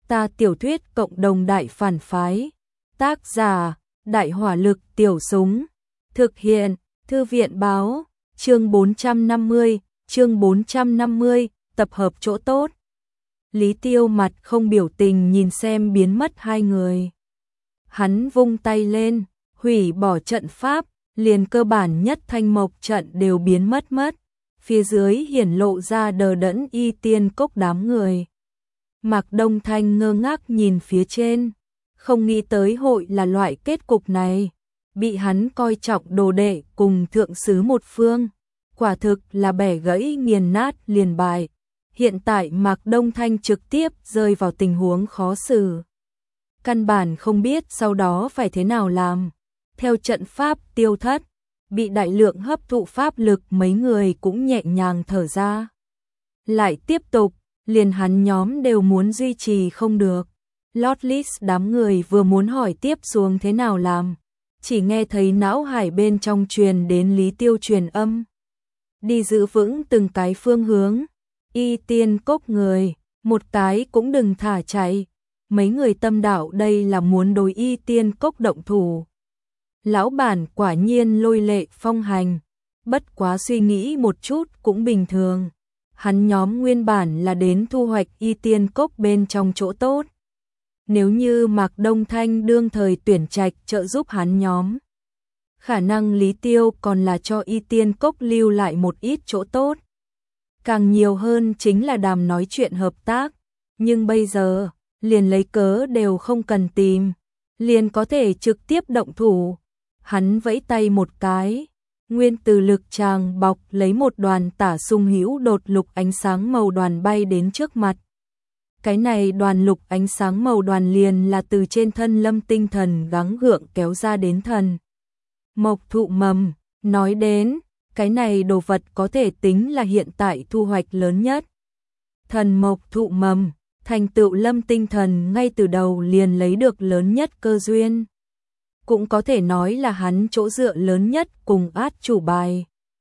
Ta tiểu thuyết cộng đồng đại phản phái. Tác giả: Đại hỏa lực tiểu súng. Thực hiện: Thư viện báo. Chương 450, tập hợp chỗ tốt. Lý Tiêu mặt không biểu tình nhìn xem biến mất hai người. Hắn vung tay lên, hủy bỏ trận pháp, liền cơ bản nhất thanh mộc trận đều biến mất. Phía dưới hiển lộ ra đờ đẫn Y Tiên Cốc đám người. Mạc Đông Thanh ngơ ngác nhìn phía trên, không nghĩ tới hội là loại kết cục này, bị hắn coi trọng đồ đệ cùng thượng sứ một phương, quả thực là bẻ gãy nghiền nát liền bại. Hiện tại Mạc Đông Thanh trực tiếp rơi vào tình huống khó xử. Căn bản không biết sau đó phải thế nào làm. Theo trận pháp tiêu thất, bị đại lượng hấp thụ pháp lực mấy người cũng nhẹ nhàng thở ra. Lại tiếp tục, liền hắn nhóm đều muốn duy trì không được. Lotlis đám người vừa muốn hỏi tiếp xuống thế nào làm, chỉ nghe thấy não hải bên trong truyền đến Lý Tiêu truyền âm. Đi giữ vững từng cái phương hướng, Y Tiên Cốc người, một cái cũng đừng thả chạy. Mấy người tâm đạo đây là muốn đối Y Tiên Cốc động thủ. Lão bản quả nhiên lôi lệ phong hành, bất quá suy nghĩ một chút cũng bình thường. Hắn nhóm nguyên bản là đến thu hoạch Y Tiên Cốc bên trong chỗ tốt. Nếu như Mạc Đông Thanh đương thời tuyển trạch trợ giúp hắn nhóm, khả năng Lý Tiêu còn là cho Y Tiên Cốc lưu lại một ít chỗ tốt. Càng nhiều hơn chính là đàm nói chuyện hợp tác, nhưng bây giờ, liền lấy cớ đều không cần tìm, liền có thể trực tiếp động thủ. Hắn vẫy tay một cái, nguyên từ lực tràng bọc lấy một đoàn tả sung hữu đột lục ánh sáng màu đoàn bay đến trước mặt. Cái này đoàn lục ánh sáng màu đoàn liền là từ trên thân Lâm Tinh Thần gắng gượng kéo ra đến thần mộc thụ mầm. Nói đến, cái này đồ vật có thể tính là hiện tại thu hoạch lớn nhất. Thần mộc thụ mầm, thành tựu Lâm Tinh Thần ngay từ đầu liền lấy được lớn nhất cơ duyên. Cũng có thể nói là hắn chỗ dựa lớn nhất cùng át chủ bài.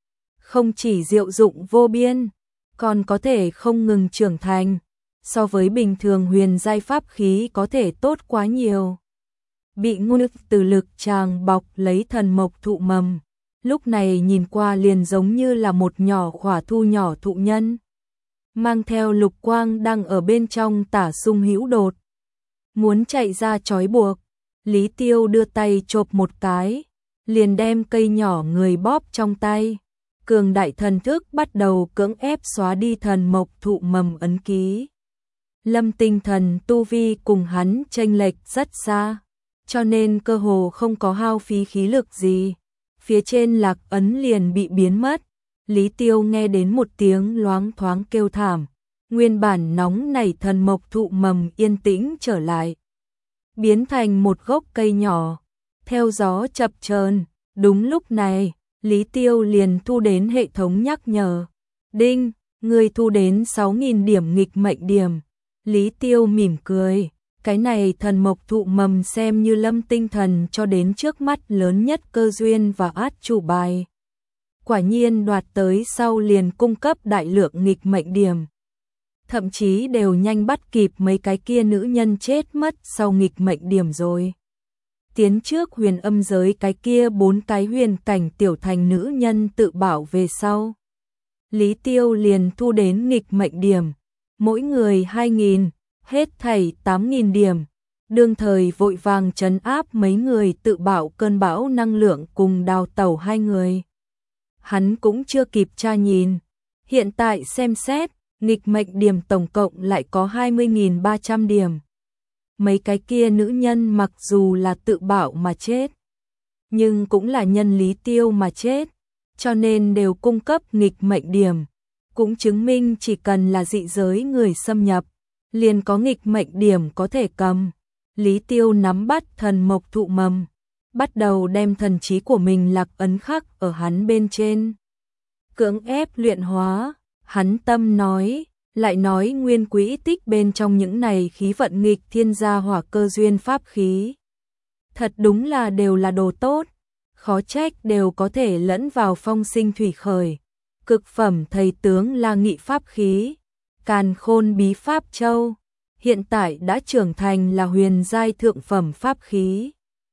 Không chỉ diệu dụng vô biên, còn có thể không ngừng trưởng thành, so với bình thường huyền giai pháp khí có thể tốt quá nhiều. Bị nguyên từ lực tràng bọc lấy thần mộc thụ mầm, lúc này nhìn qua liền giống như là một nhỏ khỏa thu nhỏ thụ nhân. Mang theo lục quang đang ở bên trong tả sung hữu đột. Muốn chạy ra trói buộc, Lý Tiêu đưa tay chộp một cái, liền đem cây nhỏ người bóp trong tay. Cường đại thần thức bắt đầu cưỡng ép xóa đi thần mộc thụ mầm ấn ký. Lâm Tinh Thần tu vi cùng hắn chênh lệch rất xa, cho nên cơ hồ không có hao phí khí lực gì. Phía trên lạc ấn liền bị biến mất. Lý Tiêu nghe đến một tiếng loáng thoáng kêu thảm, nguyên bản nóng nảy thần mộc thụ mầm yên tĩnh trở lại, biến thành một gốc cây nhỏ, theo gió chập chờn. Đúng lúc này, Lý Tiêu liền thu đến hệ thống nhắc nhở. Đinh, người thu đến 6.000 điểm nghịch mệnh điểm. Lý Tiêu mỉm cười, cái này thần mộc thụ mầm xem như Lâm Tinh Thần cho đến trước mắt lớn nhất cơ duyên và át chủ bài. Quả nhiên đoạt tới sau liền cung cấp đại lượng nghịch mệnh điểm. Thậm chí đều nhanh bắt kịp mấy cái kia nữ nhân chết mất sau nghịch mệnh điểm rồi. Tiến trước huyền âm giới cái kia 4 cái huyền cảnh tiểu thành nữ nhân tự bảo về sau. Lý Tiêu liền thu đến nghịch mệnh điểm, mỗi người 2.000, hết thảy 8.000 điểm. Đương thời vội vàng trấn áp mấy người tự bảo cơn bão năng lượng cùng đào tẩu hai người. Hắn cũng chưa kịp tra nhìn, hiện tại xem xét, nghịch mệnh điểm tổng cộng lại có 20.300 điểm. Mấy cái kia nữ nhân mặc dù là tự bảo mà chết, nhưng cũng là nhân Lý Tiêu mà chết, cho nên đều cung cấp nghịch mệnh điểm, cũng chứng minh chỉ cần là dị giới người xâm nhập, liền có nghịch mệnh điểm có thể cầm. Lý Tiêu nắm bắt thần mộc thụ mầm, bắt đầu đem thần trí của mình lạc ấn khắc ở hắn bên trên. Cưỡng ép luyện hóa, hắn tâm nói, lại nói nguyên quỹ tích bên trong những này khí vận nghịch thiên gia hỏa cơ duyên pháp khí. Thật đúng là đều là đồ tốt, khó trách đều có thể lẫn vào phong sinh thủy khởi. Cực phẩm thầy tướng La Nghị pháp khí, Càn Khôn bí pháp châu. hiện tại đã trưởng thành là huyền giai thượng phẩm pháp khí.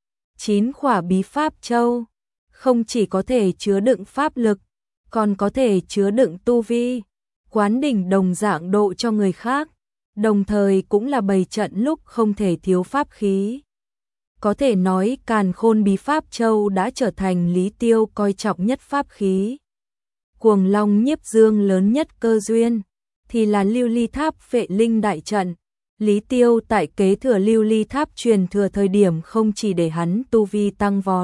9 khỏa bí pháp châu, không chỉ có thể chứa đựng pháp lực, còn có thể chứa đựng tu vi, quán đỉnh đồng dạng độ cho người khác, đồng thời cũng là bày trận lúc không thể thiếu pháp khí. Có thể nói Càn Khôn bí pháp châu đã trở thành Lý Tiêu coi trọng nhất pháp khí. Cuồng Long Nhiếp Dương lớn nhất cơ duyên thì là Lưu Ly Tháp Phệ Linh đại trận. Lý Tiêu tại kế thừa Lưu Ly Tháp truyền thừa thời điểm không chỉ để hắn tu vi tăng vọt,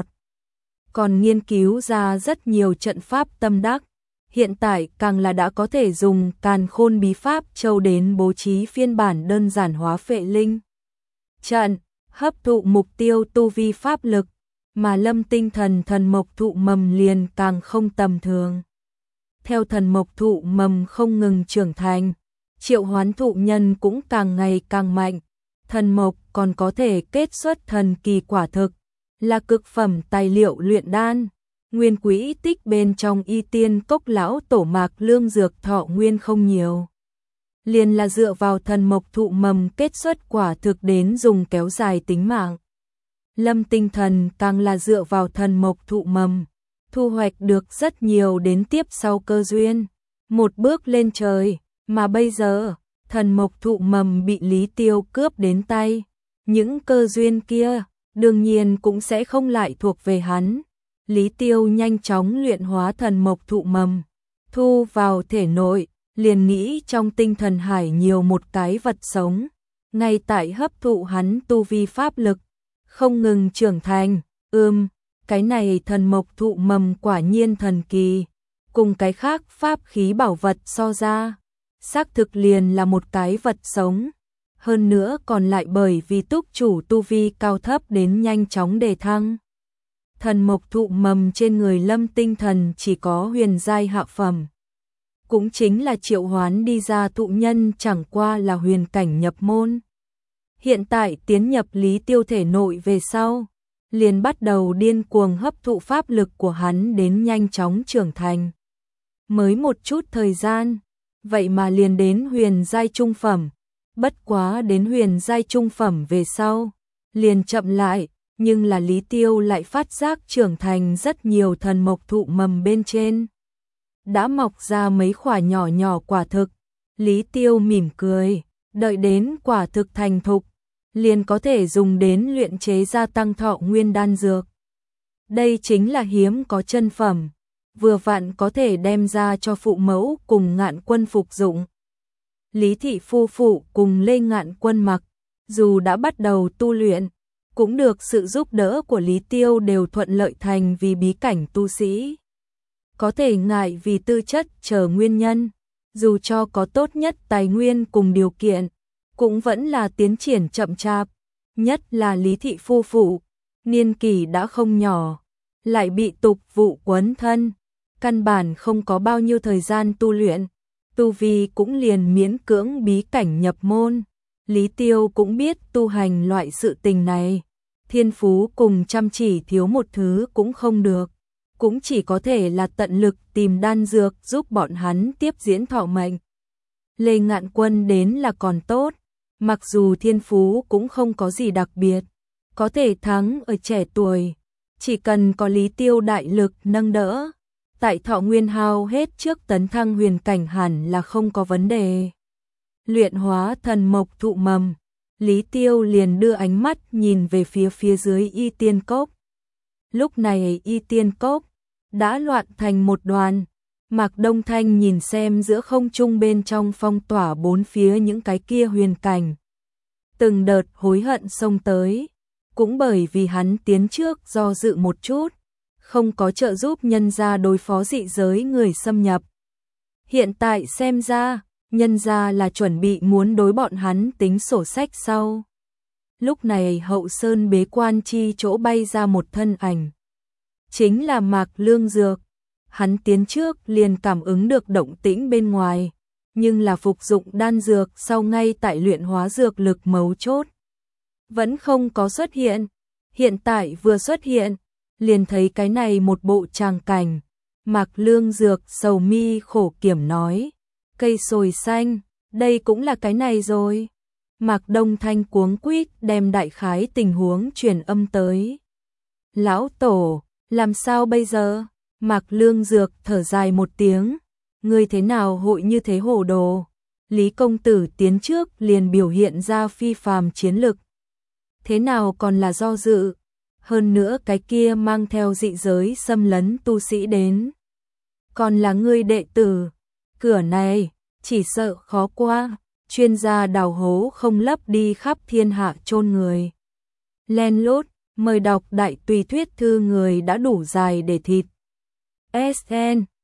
còn nghiên cứu ra rất nhiều trận pháp tâm đắc. Hiện tại càng là đã có thể dùng Càn Khôn bí pháp châu đến bố trí phiên bản đơn giản hóa Phệ Linh trận, hấp thụ mục tiêu tu vi pháp lực, mà Lâm Tinh Thần thần mộc thụ mầm liền càng không tầm thường. Theo thần mộc thụ mầm không ngừng trưởng thành, triệu hoán thụ nhân cũng càng ngày càng mạnh, thần mộc còn có thể kết xuất thần kỳ quả thực, là cực phẩm tài liệu luyện đan. Nguyên quỹ tích bên trong Y Tiên Cốc lão tổ Mạc Lương dược thọ nguyên không nhiều, liền là dựa vào thần mộc thụ mầm kết xuất quả thực đến dùng kéo dài tính mạng. Lâm Tinh Thần càng là dựa vào thần mộc thụ mầm, thu hoạch được rất nhiều đến tiếp sau cơ duyên, một bước lên trời, mà bây giờ, thần mộc thụ mầm bị Lý Tiêu cướp đến tay, những cơ duyên kia, đương nhiên cũng sẽ không lại thuộc về hắn. Lý Tiêu nhanh chóng luyện hóa thần mộc thụ mầm, thu vào thể nội, liền nghĩ trong tinh thần hải nhiều một cái vật sống, ngay tại hấp thụ hắn tu vi pháp lực, không ngừng trưởng thành. Cái này thần mộc thụ mầm quả nhiên thần kỳ, cùng cái khác pháp khí bảo vật so ra, xác thực liền là một cái vật sống, hơn nữa còn lại bởi vì túc chủ tu vi cao thấp đến nhanh chóng đề thăng. Thần mộc thụ mầm trên người Lâm Tinh Thần chỉ có huyền giai hạ phẩm, cũng chính là triệu hoán đi ra thụ nhân chẳng qua là huyền cảnh nhập môn. Hiện tại tiến nhập Lý Tiêu thể nội về sau, liền bắt đầu điên cuồng hấp thụ pháp lực của hắn đến nhanh chóng trưởng thành. Mới một chút thời gian, vậy mà liền đến huyền giai trung phẩm, bất quá đến huyền giai trung phẩm về sau, liền chậm lại, nhưng là Lý Tiêu lại phát giác trưởng thành rất nhiều thần mộc thụ mầm bên trên. Đã mọc ra mấy quả nhỏ nhỏ quả thực, Lý Tiêu mỉm cười, đợi đến quả thực thành thục, liền có thể dùng đến luyện chế gia tăng thọ nguyên đan dược. Đây chính là hiếm có chân phẩm, vừa vặn có thể đem ra cho phụ mẫu cùng Ngạn Quân phục dụng. Lý thị phu phụ cùng Lê Ngạn Quân mặc, dù đã bắt đầu tu luyện, cũng được sự giúp đỡ của Lý Tiêu đều thuận lợi thành vì bí cảnh tu sĩ. Có thể ngại vì tư chất chờ nguyên nhân, dù cho có tốt nhất tài nguyên cùng điều kiện, cũng vẫn là tiến triển chậm chạp, nhất là Lý thị phu phụ, niên kỷ đã không nhỏ, lại bị tục vụ quấn thân, căn bản không có bao nhiêu thời gian tu luyện, tu vi cũng liền miễn cưỡng bí cảnh nhập môn. Lý Tiêu cũng biết tu hành loại sự tình này, thiên phú cùng chăm chỉ thiếu một thứ cũng không được, cũng chỉ có thể là tận lực tìm đan dược giúp bọn hắn tiếp diễn thọ mệnh. Lê Ngạn Quân đến là còn tốt, mặc dù thiên phú cũng không có gì đặc biệt, có thể thắng ở trẻ tuổi, chỉ cần có Lý Tiêu đại lực nâng đỡ, tại thọ nguyên hao hết trước tấn thăng huyền cảnh hẳn là không có vấn đề. Luyện hóa thần mộc thụ mầm, Lý Tiêu liền đưa ánh mắt nhìn về phía dưới Y Tiên Cốc. Lúc này Y Tiên Cốc đã loạn thành một đoàn, Mạc Đông Thanh nhìn xem giữa không trung bên trong phong tỏa bốn phía những cái kia huyền cảnh. Từng đợt hối hận xông tới, cũng bởi vì hắn tiến trước do dự một chút, không có trợ giúp nhân gia đối phó dị giới người xâm nhập. Hiện tại xem ra, nhân gia là chuẩn bị muốn đối bọn hắn tính sổ sách sau. Lúc này hậu sơn bế quan chi chỗ bay ra một thân ảnh. Chính là Mạc Lương Dược. Hắn tiến trước liền cảm ứng được động tĩnh bên ngoài, nhưng là phục dụng đan dược sau ngay tại luyện hóa dược lực mấu chốt. Vẫn không có xuất hiện. Hiện tại vừa xuất hiện, liền thấy cái này một bộ tràng cảnh. Mạc Lương Dược sầu mi khổ kiểm nói. Cây sồi xanh, đây cũng là cái này rồi. Mạc Đông Thanh cuống quýt đem đại khái tình huống truyền âm tới. Lão Tổ, làm sao bây giờ? Mạc Lương Dược thở dài một tiếng, ngươi thế nào hội như thế hồ đồ? Lý công tử tiến trước liền biểu hiện ra phi phàm chiến lực. Thế nào còn là do dự? Hơn nữa cái kia mang theo dị giới xâm lấn tu sĩ đến. Còn là ngươi đệ tử, cửa này, chỉ sợ khó qua, chuyên gia đào hố không lấp đi khắp thiên hạ chôn người. Len lút, mời đọc đại tùy thuyết thư người đã đủ dài để thịt. SN